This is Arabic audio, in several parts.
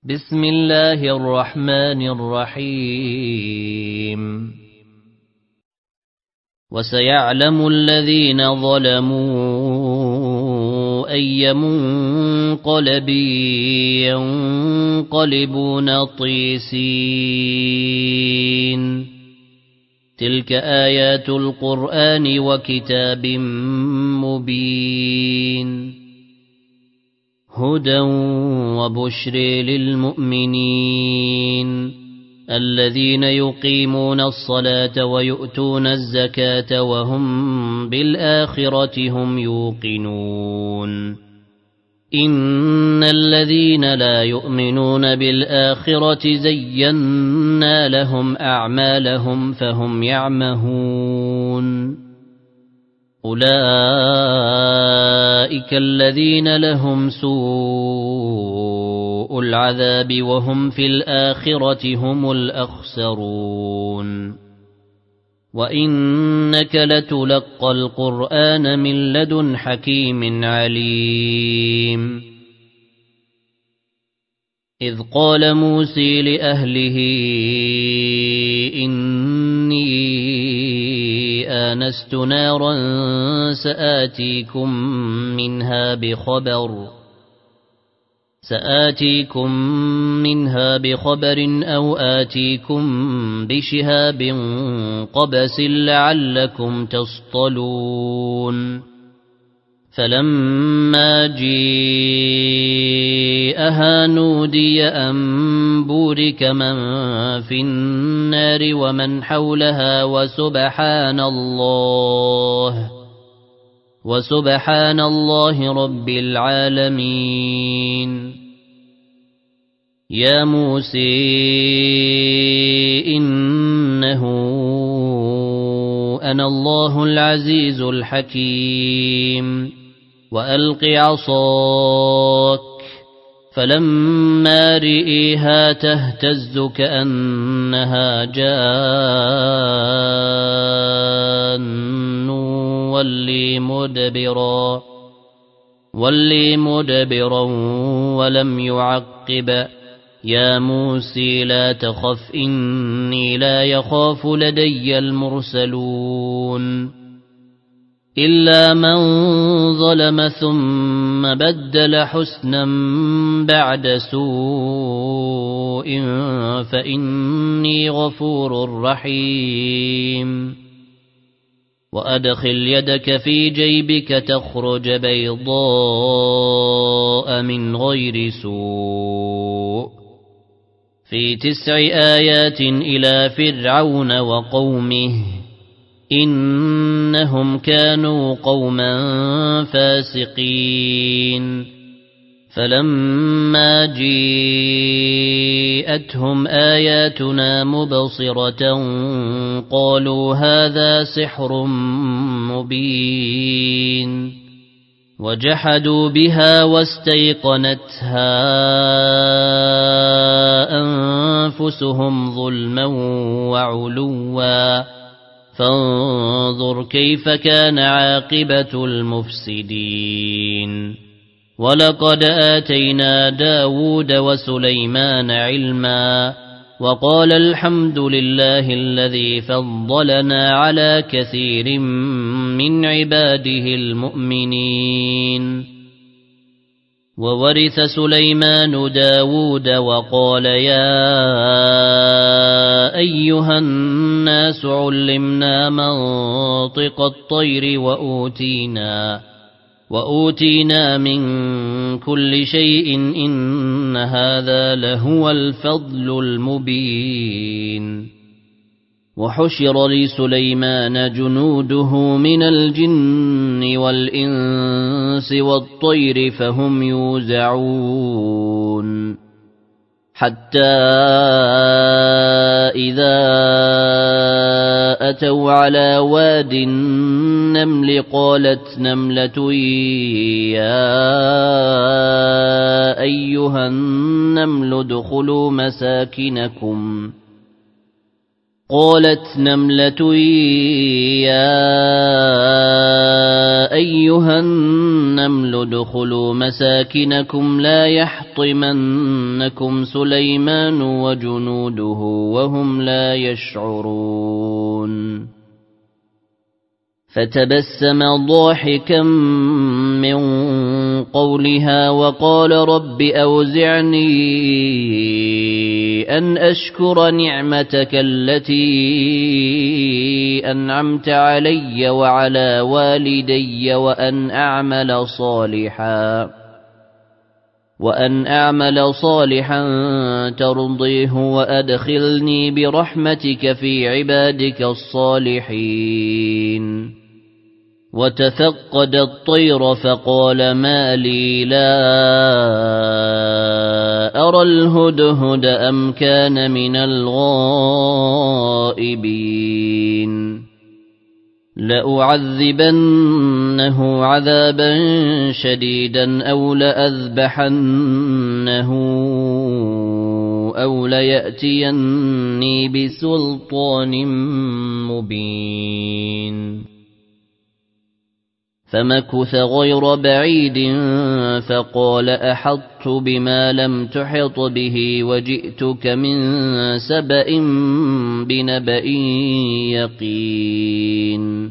بسم الله الرحمن الرحيم وسيعلم الذين ظلموا أي منقلب ينقلبون طيسين تلك آيات القرآن وكتاب مبين هدى وبشر للمؤمنين الذين يقيمون الصلاة ويؤتون الزكاة وهم بالآخرة هم يوقنون إن الذين لا يؤمنون بالآخرة زينا لهم أعمالهم فهم يعمهون أولئك الذين لهم سوء العذاب وهم في الآخرة هم الأخسرون وإنك لتلقى القرآن من لدن حكيم عليم إذ قال موسى لأهله إني آنست نارا سآتيكم منها بخبر أو آتيكم بشهاب قبس لعلكم تصطلون فلما جاءها نودي أن بورك من في النار ومن حولها وسبحان الله رب العالمين يا موسى إنه أنا الله العزيز الحكيم وألق عصاك فلما رئيها تهتز كأنها جان ولي مدبرا ولم يعقب يا موسى لا تخف إني لا يخاف لدي المرسلون إلا من ظلم ثم بدل حسنا بعد سوء فإني غفور رحيم وأدخل يدك في جيبك تخرج بيضاء من غير سوء في 9 آيات إلى فرعون وقومه إنهم كانوا قوما فاسقين فلما جاءتهم آياتنا مبصرة قالوا هذا سحر مبين وجحدوا بها واستيقنتها أنفسهم ظلما وعلوا فانظر كيف كان عاقبة المفسدين ولقد آتينا داود وسليمان علما وقال الحمد لله الذي فضلنا على كثير من عباده المؤمنين وورث سليمان داود وقال يا أيها الناس علمنا منطق الطير وأوتينا من كل شيء إن هذا لهو الفضل المبين وحشر لسليمان جنوده من الجن والإنس والطير فهم يوزعون حتى إذا أتوا على واد النمل قالت نملة يا أيها النمل ادخلوا مساكنكم قالت نملة يا أيها النمل النمل ادخلوا مساكنكم لا يحطمنكم سليمان وجنوده وهم لا يشعرون فتبسم ضاحكا من قولها وقال رب أوزعني أن أشكر نعمتك التي أنعمت علي وعلى والدي وأن أعمل صالحا ترضيه وأدخلني برحمتك في عبادك الصالحين وتفقد الطير فقال ما لي لا أرى الهدهد أم كان من الغائبين لأعذبنه عذابا شديدا أو لأذبحنه أو ليأتيني بسلطان مبين فمكث غير بعيد فقال أحطت بما لم تحط به وجئتك من سبأ بنبأ يقين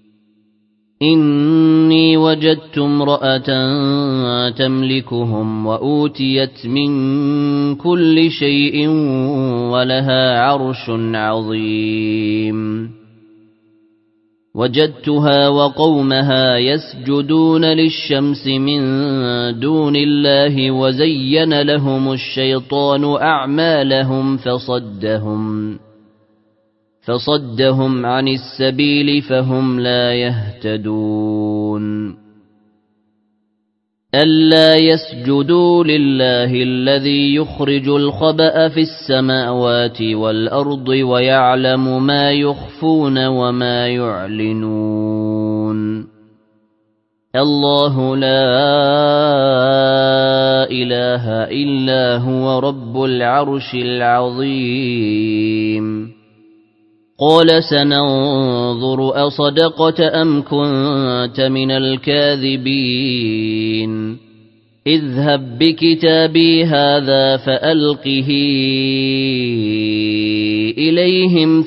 إني وجدت امرأة تملكهم وأوتيت من كل شيء ولها عرش عظيم وجدتها وقومها يسجدون للشمس من دون الله وزين لهم الشيطان أعمالهم فصدهم عن السبيل فهم لا يهتدون ألا يسجدوا لله الذي يخرج الخبأ في السماوات والأرض ويعلم ما يخفون وما يعلنون الله لا إله إلا هو رب العرش العظيم قال سننظر أصدقت أم كنت من الكاذبين اذهب بكتابي هذا فألقه إليهم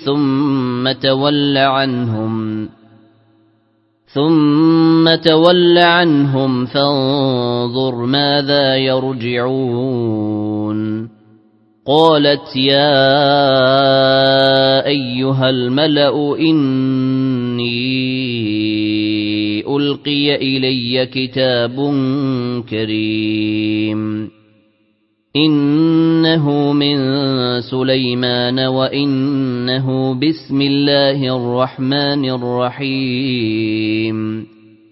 ثم تول عنهم فانظر ماذا يرجعون قالت يا أيها الملأ إني ألقي إلي كتاب كريم إنه من سليمان وإنه بسم الله الرحمن الرحيم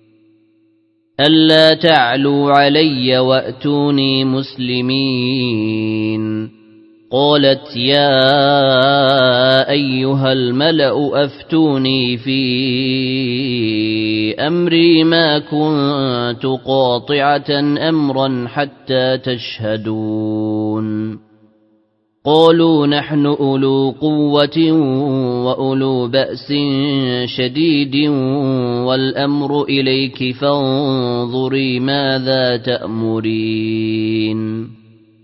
ألا تعلوا علي وأتوني مسلمين قالت يا أيها الملأ أفتوني في أمري ما كنت قاطعة أمرا حتى تشهدون قالوا نحن أولو قوة وأولو بأس شديد والأمر إليك فانظري ماذا تأمرين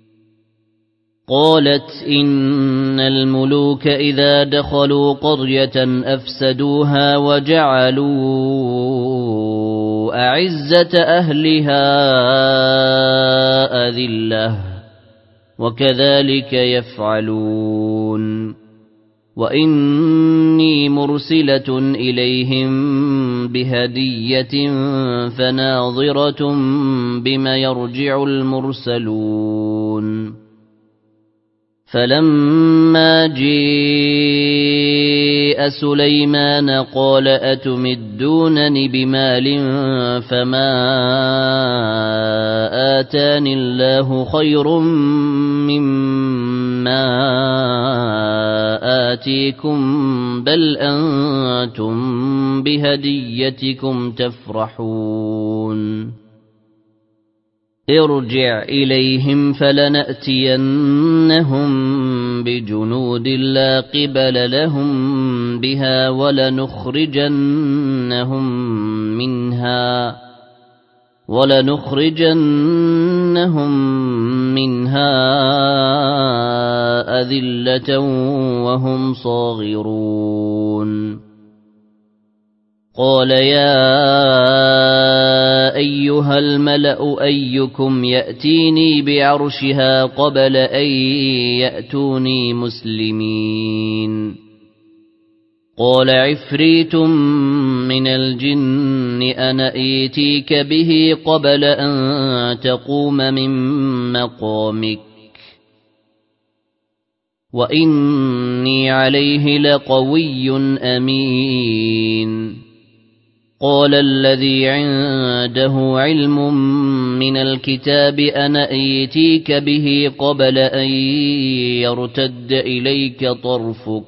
قالت إن الملوك إذا دخلوا قرية أفسدوها وجعلوا أعزة أهلها أذلة وكذلك يفعلون وإني مرسلة إليهم بهدية فناظرة بما يرجع المرسلون فلما جاء سليمان قال أتمدونني بمال فما آتاني الله خير مما آتيكم بل أنتم بهديتكم تفرحون ارجع إليهم فلنأتينهم بجنود لا قبل لهم بها ولنخرجنهم منها أذلة وهم صاغرون قال يا أيها الملأ أيكم يأتيني بعرشها قبل أن يأتوني مسلمين قال عفريت من الجن أنا آتيك به قبل أن تقوم من مقامك وإني عليه لقوي أمين قال الذي عنده علم من الكتاب أنا آتيك به قبل أن يرتد إليك طرفك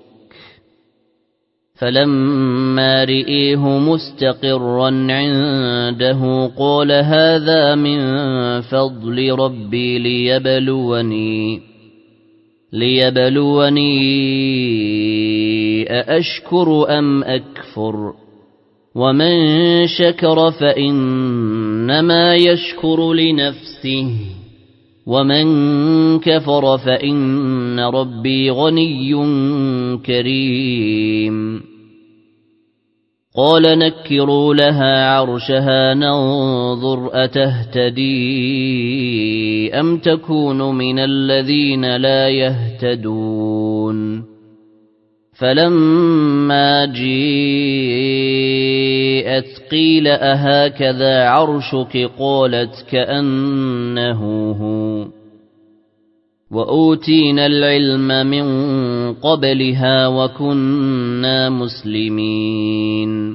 فلما رئيه مستقرا عنده قال هذا من فضل ربي ليبلوني أأشكر أم أكفر ومن شكر فإنما يشكر لنفسه ومن كفر فإن ربي غني كريم قال نكروا لها عرشها ننظر أتهتدي أم تكون من الذين لا يهتدون فلما جيءت قيل أهكذا عرشك قالت كأنه هو وأوتينا العلم من قبلها وكنا مسلمين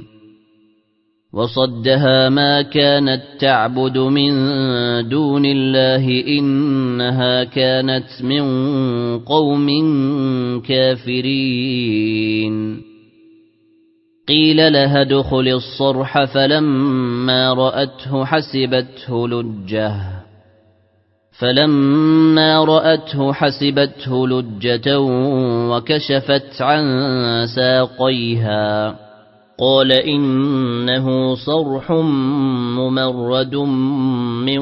وصدها ما كانت تعبد من دون الله إنها كانت من قوم كافرين قيل لها ادخل الصرح فلما رأته حسبته لجة وكشفت عن ساقيها قال إنه صرح ممرد من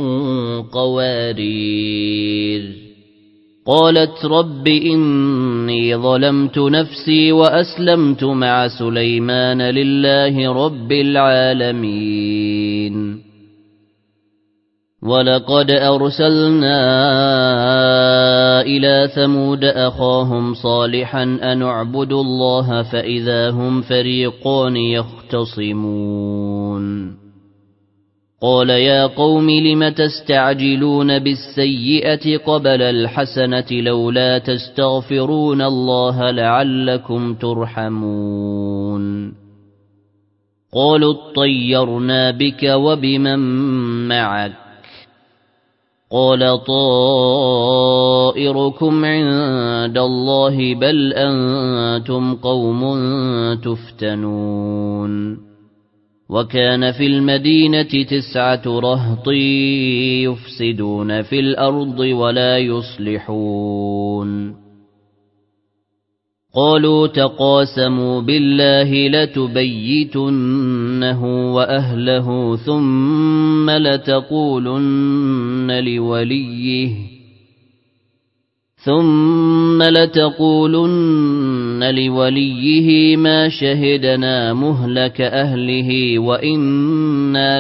قوارير قالت رب إني ظلمت نفسي وأسلمت مع سليمان لله رب العالمين ولقد أرسلنا إلى ثمود أخاهم صالحا أن اعبدوا الله فإذا هم فريقان يختصمون قال يا قوم لم تستعجلون بالسيئة قبل الحسنة لولا تستغفرون الله لعلكم ترحمون قالوا اطيرنا بك وبمن معك قال طائركم عند الله بل أنتم قوم تفتنون وكان في المدينة 9 رهط يفسدون في الأرض ولا يصلحون قالوا تقاسموا بالله لتبيتنه وأهله ثم لتقولن لوليه ما شهدنا مهلك أهله وإنا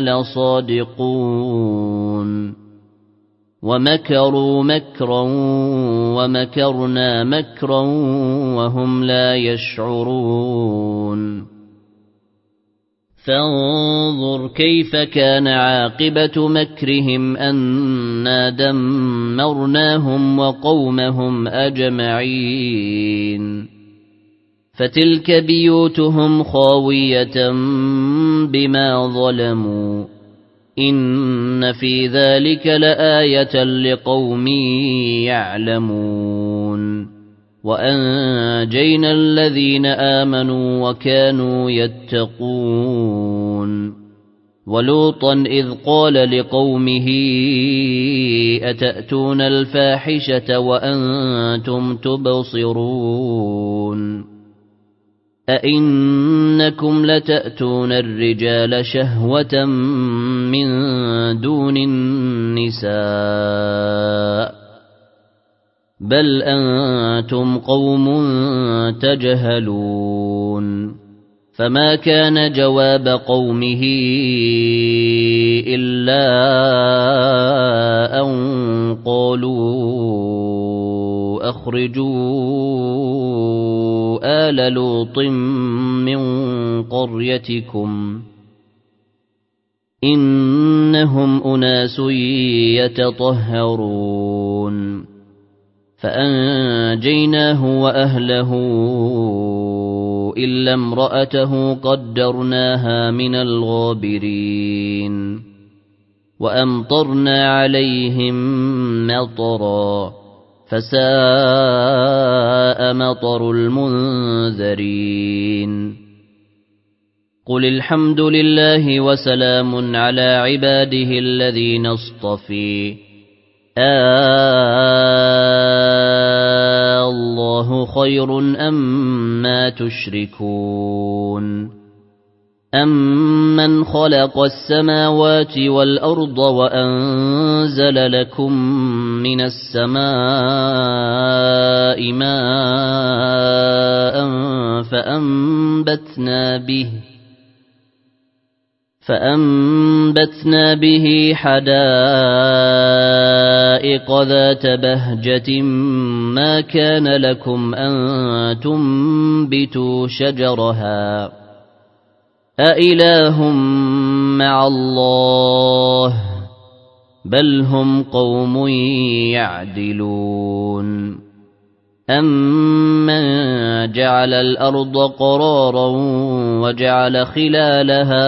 لصادقون ومكروا مكرا ومكرنا مكرا وهم لا يشعرون فانظر كيف كان عاقبة مكرهم أنا دمرناهم وقومهم أجمعين فتلك بيوتهم خاوية بما ظلموا إن في ذلك لآية لقوم يعلمون وأنجينا الذين آمنوا وكانوا يتقون ولوطا إذ قال لقومه أتأتون الفاحشة وأنتم تبصرون أئنكم لتأتون الرجال شهوة من دون النساء بل أنتم قوم تجهلون فما كان جواب قومه إلا أن قالوا أخرجوا آل لوط من قريتكم إنهم أناس يتطهرون فأنجيناه وأهله إلا امرأته قدرناها من الغابرين وأمطرنا عليهم مطرا فساء مطر المنذرين قل الحمد لله وسلام على عباده الذين اصطفي الله خير أما تشركون أمن خلق السماوات والأرض وأنزل لكم من السماء ماء فأنبتنا به حدائق ذات بهجة ما كان لكم أن تنبتوا شجرها أإله مع الله بل هم قوم يعدلون أمن جعل الأرض قرارا وجعل خلالها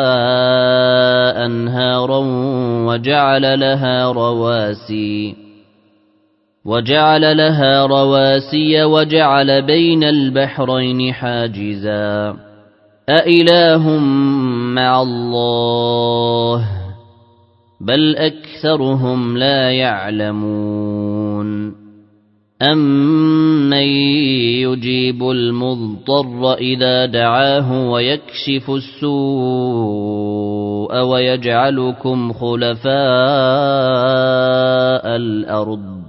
أنهارا وجعل لها رواسي وجعل بين البحرين حاجزا أإله مع الله بل أكثرهم لا يعلمون أمن يجيب المضطر إذا دعاه ويكشف السوء ويجعلكم خلفاء الأرض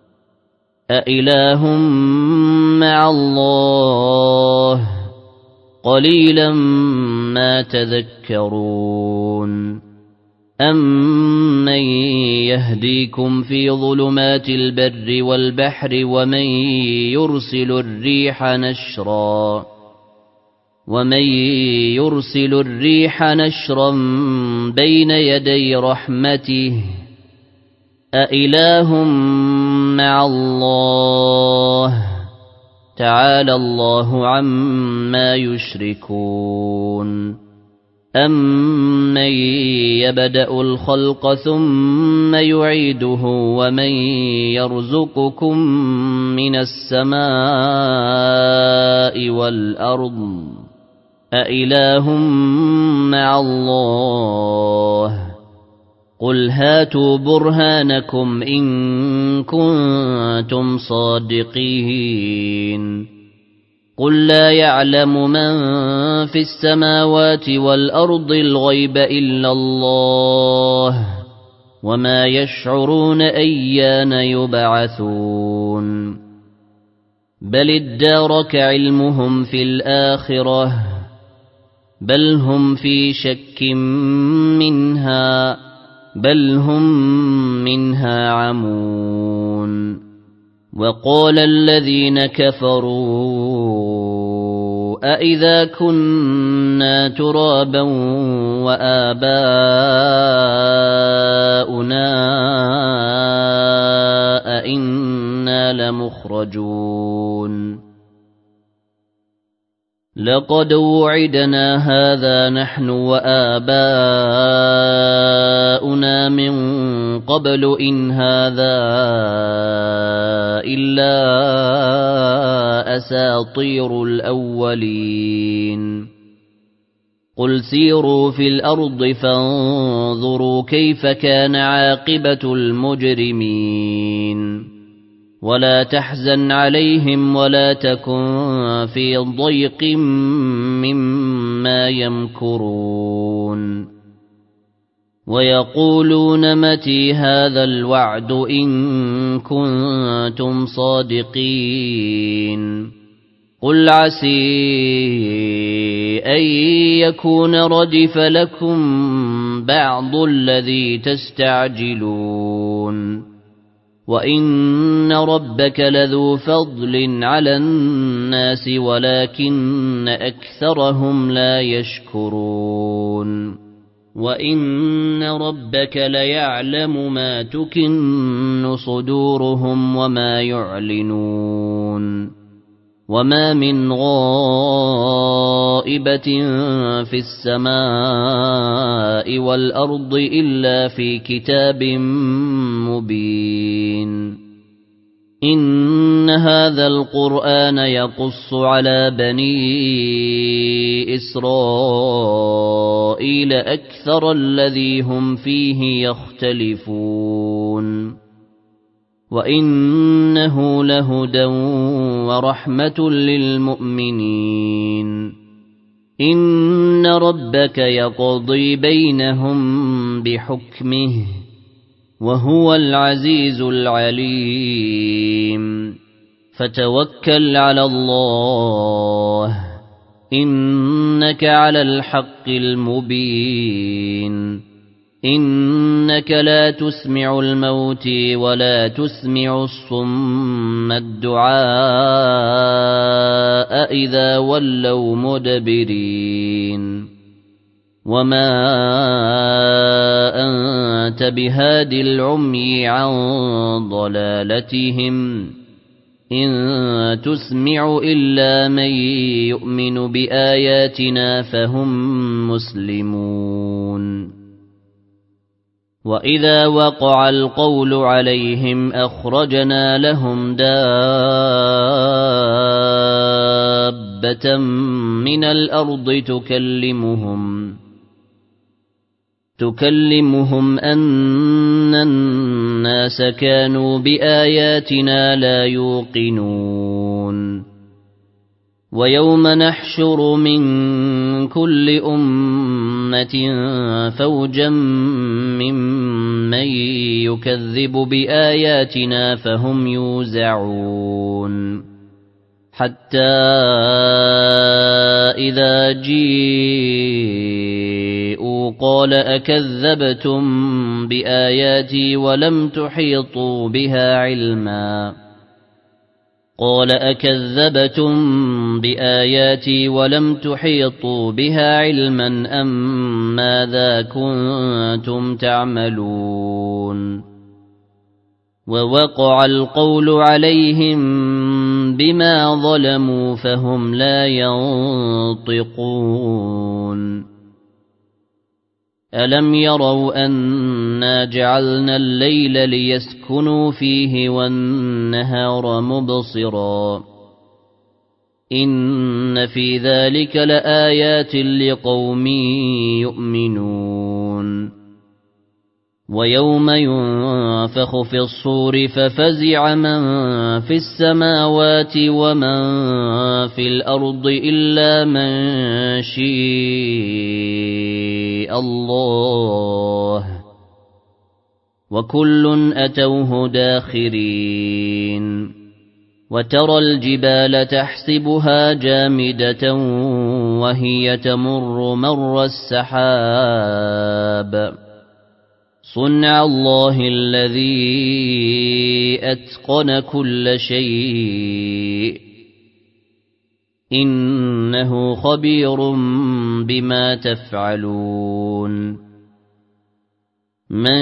أإله مع الله قليلا ما تذكرون أمن يهديكم في ظلمات البر والبحر ومن يرسل الريح نشرا بين يدي رحمته أإله مع الله تعالى الله عما يشركون أمن يبدأ الخلق ثم يعيده ومن يرزقكم من السماء والأرض أإله مع الله قل هاتوا برهانكم إن كنتم صادقين قل لا يعلم من في السماوات والأرض الغيب إلا الله وما يشعرون أيان يبعثون بل ادارك علمهم في الآخرة بل هم في شك منها بل هم منها عمون وقال الذين كفروا أإذا كنا ترابا وآباؤنا أئنا لمخرجون لقد وعدنا هذا نحن وآباؤنا من قبل إن هذا إلا أساطير الأولين قل سيروا في الأرض فانظروا كيف كان عاقبة المجرمين ولا تحزن عليهم ولا تكن في ضيق مما يمكرون ويقولون متى هذا الوعد إن كنتم صادقين قل عسى أن يكون ردف لكم بعض الذي تستعجلون وإن ربك لذو فضل على الناس ولكن أكثرهم لا يشكرون وإن ربك ليعلم ما تكن صدورهم وما يعلنون وما من غائبة في السماء والأرض إلا في كتاب مبين إن هذا القرآن يقص على بني إسرائيل أكثر الذي هم فيه يختلفون وإنه لهدى ورحمة للمؤمنين إن ربك يقضي بينهم بحكمه وهو العزيز العليم فتوكل على الله إنك على الحق المبين إنك لا تسمع الموت ولا تسمع الصم الدعاء إذا ولوا مدبرين وما أنت بهاد العمي عن ضلالتهم إن تسمع إلا من يؤمن بآياتنا فهم مسلمون وإذا وقع القول عليهم أخرجنا لهم دابة من الأرض تكلمهم أن الناس كانوا بآياتنا لا يوقنون ويوم نحشر من كل أمة فوجا ممن يكذب بآياتنا فهم يوزعون حتى إذا جيءوا قال أكذبتم بآياتي ولم تحيطوا بها علما قال أكذبتم بآياتي ولم تحيطوا بها علما أم ماذا كنتم تعملون ووقع القول عليهم بما ظلموا فهم لا ينطقون ألم يروا أنا جعلنا الليل ليسكنوا فيه والنهار مبصرا إن في ذلك لآيات لقوم يؤمنون ويوم ينفخ في الصور ففزع من في السماوات ومن في الأرض إلا من شاء الله وكل أتوه داخرين وترى الجبال تحسبها جامدة وهي تمر مر السحاب صنع الله الذي أتقن كل شيء إنه خبير بما تفعلون من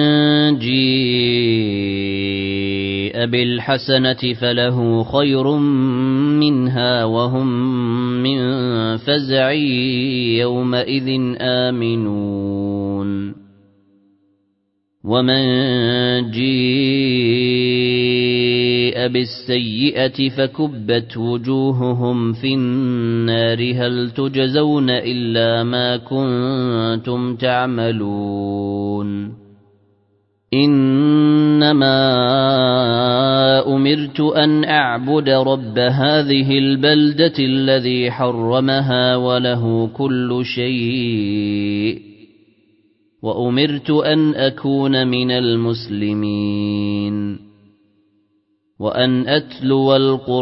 جاء بالحسنة فله خير منها وهم من فزع يومئذ آمنون ومن جاء بالسيئة فكبت وجوههم في النار هل تجزون إلا ما كنتم تعملون إنما أمرت أن أعبد رب هذه البلدة الذي حرمها وله كل شيء وأمرت أن أكون من المسلمين وأن أتلو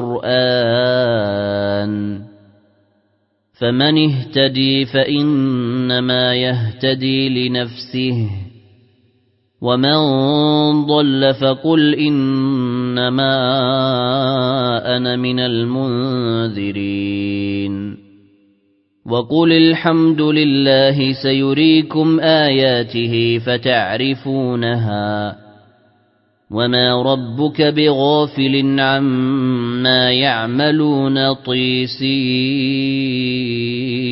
القرآن فمن اهتدي فإنما يهتدي لنفسه ومن ضل فقل إنما أنا من المنذرين وقل الحمد لله سيريكم آياته فتعرفونها وما ربك بغافل عما يعملون طيسين